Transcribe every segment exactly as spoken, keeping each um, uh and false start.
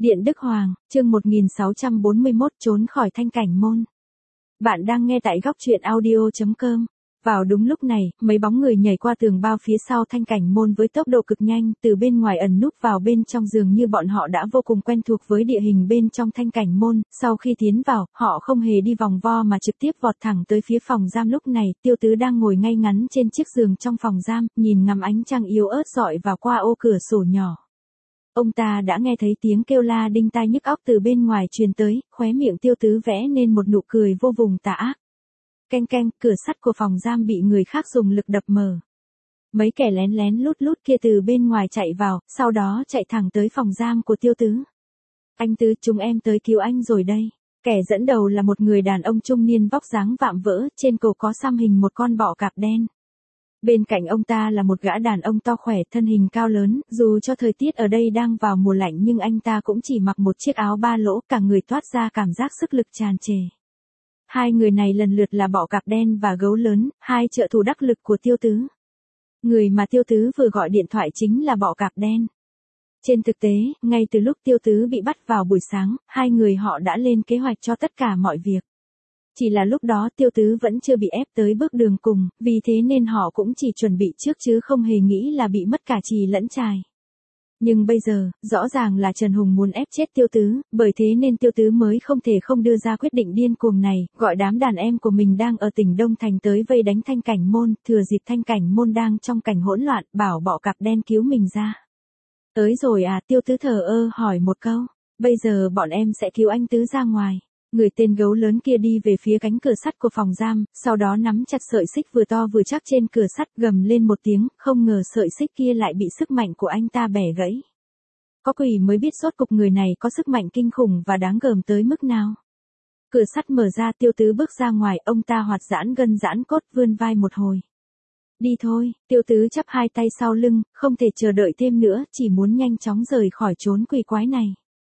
Điện Đức Hoàng, chương một nghìn sáu trăm bốn mươi mốt trốn khỏi thanh cảnh môn. Bạn đang nghe tại góc truyện audio chấm com. Vào đúng lúc này, mấy bóng người nhảy qua tường bao phía sau thanh cảnh môn với tốc độ cực nhanh, từ bên ngoài ẩn núp vào bên trong, dường như bọn họ đã vô cùng quen thuộc với địa hình bên trong thanh cảnh môn. Sau khi tiến vào, họ không hề đi vòng vo mà trực tiếp vọt thẳng tới phía phòng giam. Lúc này, Tiêu Tứ đang ngồi ngay ngắn trên chiếc giường trong phòng giam, nhìn ngắm ánh trăng yếu ớt rọi vào qua ô cửa sổ nhỏ. Ông ta đã nghe thấy tiếng kêu la đinh tai nhức óc từ bên ngoài truyền tới, khóe miệng Tiêu Tứ vẽ nên một nụ cười vô cùng tà ác. Keng keng, cửa sắt của phòng giam bị người khác dùng lực đập mở. Mấy kẻ lén lén lút lút kia từ bên ngoài chạy vào, sau đó chạy thẳng tới phòng giam của Tiêu Tứ. Anh Tứ, chúng em tới cứu anh rồi đây. Kẻ dẫn đầu là một người đàn ông trung niên vóc dáng vạm vỡ, trên cổ có xăm hình một con bọ cạp đen. Bên cạnh ông ta là một gã đàn ông to khỏe, thân hình cao lớn, dù cho thời tiết ở đây đang vào mùa lạnh nhưng anh ta cũng chỉ mặc một chiếc áo ba lỗ, cả người toát ra cảm giác sức lực tràn trề. Hai người này lần lượt là bọ cạp đen và gấu lớn, hai trợ thủ đắc lực của Tiêu Tứ. Người mà Tiêu Tứ vừa gọi điện thoại chính là bọ cạp đen. Trên thực tế, ngay từ lúc Tiêu Tứ bị bắt vào buổi sáng, hai người họ đã lên kế hoạch cho tất cả mọi việc. Chỉ là lúc đó Tiêu Tứ vẫn chưa bị ép tới bước đường cùng, vì thế nên họ cũng chỉ chuẩn bị trước chứ không hề nghĩ là bị mất cả chì lẫn chài. Nhưng bây giờ, rõ ràng là Trần Hùng muốn ép chết Tiêu Tứ, bởi thế nên Tiêu Tứ mới không thể không đưa ra quyết định điên cuồng này, gọi đám đàn em của mình đang ở tỉnh Đông Thành tới vây đánh thanh cảnh môn, thừa dịp thanh cảnh môn đang trong cảnh hỗn loạn, bảo bọ cạp đen cứu mình ra. Tới rồi à? Tiêu Tứ thờ ơ hỏi một câu, bây giờ bọn em sẽ cứu anh Tứ ra ngoài. Người tên gấu lớn kia đi về phía cánh cửa sắt của phòng giam, sau đó nắm chặt sợi xích vừa to vừa chắc trên cửa sắt, gầm lên một tiếng, không ngờ sợi xích kia lại bị sức mạnh của anh ta bẻ gãy. Có quỷ mới biết rốt cục người này có sức mạnh kinh khủng và đáng gờm tới mức nào. Cửa sắt mở ra, Tiêu Tứ bước ra ngoài, ông ta hoạt giãn gân giãn cốt, vươn vai một hồi. Đi thôi, Tiêu Tứ chắp hai tay sau lưng, không thể chờ đợi thêm nữa, chỉ muốn nhanh chóng rời khỏi chốn quỷ quái này.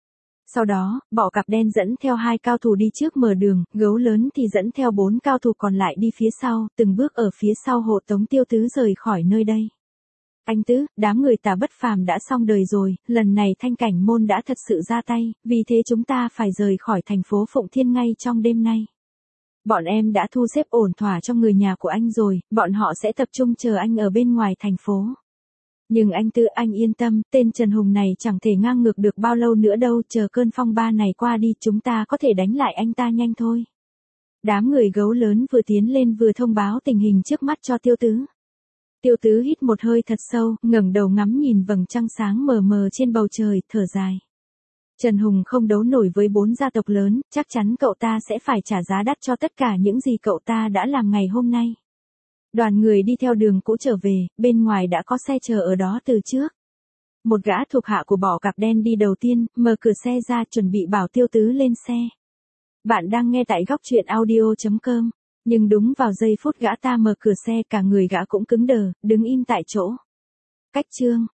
Sau đó, bọ cạp đen dẫn theo hai cao thủ đi trước mở đường, gấu lớn thì dẫn theo bốn cao thủ còn lại đi phía sau, từng bước ở phía sau hộ tống Tiêu Tứ rời khỏi nơi đây. Anh Tứ, đám người Tà Bất Phàm đã xong đời rồi, lần này thanh cảnh môn đã thật sự ra tay, vì thế chúng ta phải rời khỏi thành phố Phụng Thiên ngay trong đêm nay. Bọn em đã thu xếp ổn thỏa cho người nhà của anh rồi, bọn họ sẽ tập trung chờ anh ở bên ngoài thành phố. Nhưng anh Tư, anh yên tâm, tên Trần Hùng này chẳng thể ngang ngược được bao lâu nữa đâu, chờ cơn phong ba này qua đi chúng ta có thể đánh lại anh ta nhanh thôi. Đám người gấu lớn vừa tiến lên vừa thông báo tình hình trước mắt cho Tiêu Tứ. Tiêu Tứ hít một hơi thật sâu, ngẩng đầu ngắm nhìn vầng trăng sáng mờ mờ trên bầu trời, thở dài. Trần Hùng không đấu nổi với bốn gia tộc lớn, chắc chắn cậu ta sẽ phải trả giá đắt cho tất cả những gì cậu ta đã làm ngày hôm nay. Đoàn người đi theo đường cũ trở về, bên ngoài đã có xe chờ ở đó từ trước. Một gã thuộc hạ của bọ cạp đen đi đầu tiên, mở cửa xe ra chuẩn bị bảo Tiêu Tứ lên xe. Bạn đang nghe tại góc truyện audio chấm com, nhưng đúng vào giây phút gã ta mở cửa xe, cả người gã cũng cứng đờ, đứng im tại chỗ. Cách chương